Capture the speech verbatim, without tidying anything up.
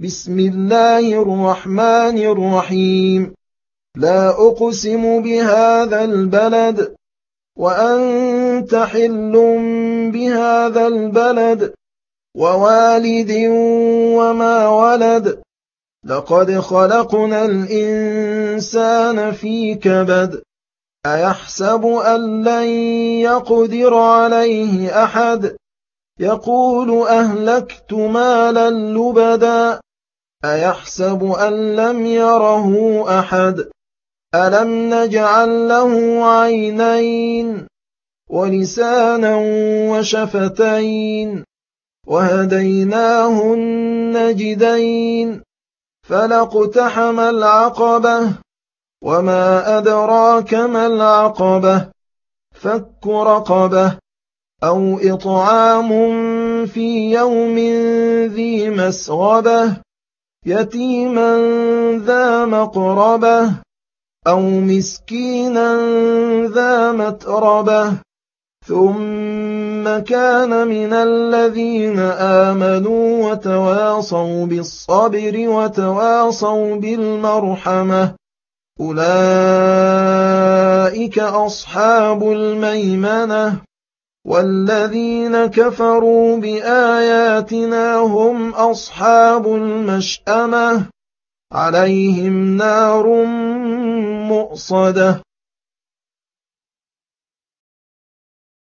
بسم الله الرحمن الرحيم لا أقسم بهذا البلد وأنت حل بهذا البلد ووالد وما ولد لقد خلقنا الإنسان في كبد أيحسب أن لن يقدر عليه أحد يقول أهلكت مالا لبدا أيحسب أن لم يره أحد ألم نجعل له عينين ولسانا وشفتين وهديناه النجدين فلاقتحم العقبة وما أدراك ما العقبة فك رقبة أو إطعام في يوم ذي مسغبة يتيما ذا مقربة أو مسكينا ذا متربة ثم كان من الذين آمنوا وتواصوا بالصبر وتواصوا بالمرحمة أولئك أصحاب الميمنة والذين كفروا بآياتنا هم أصحاب المشأمة عليهم نار مؤصدة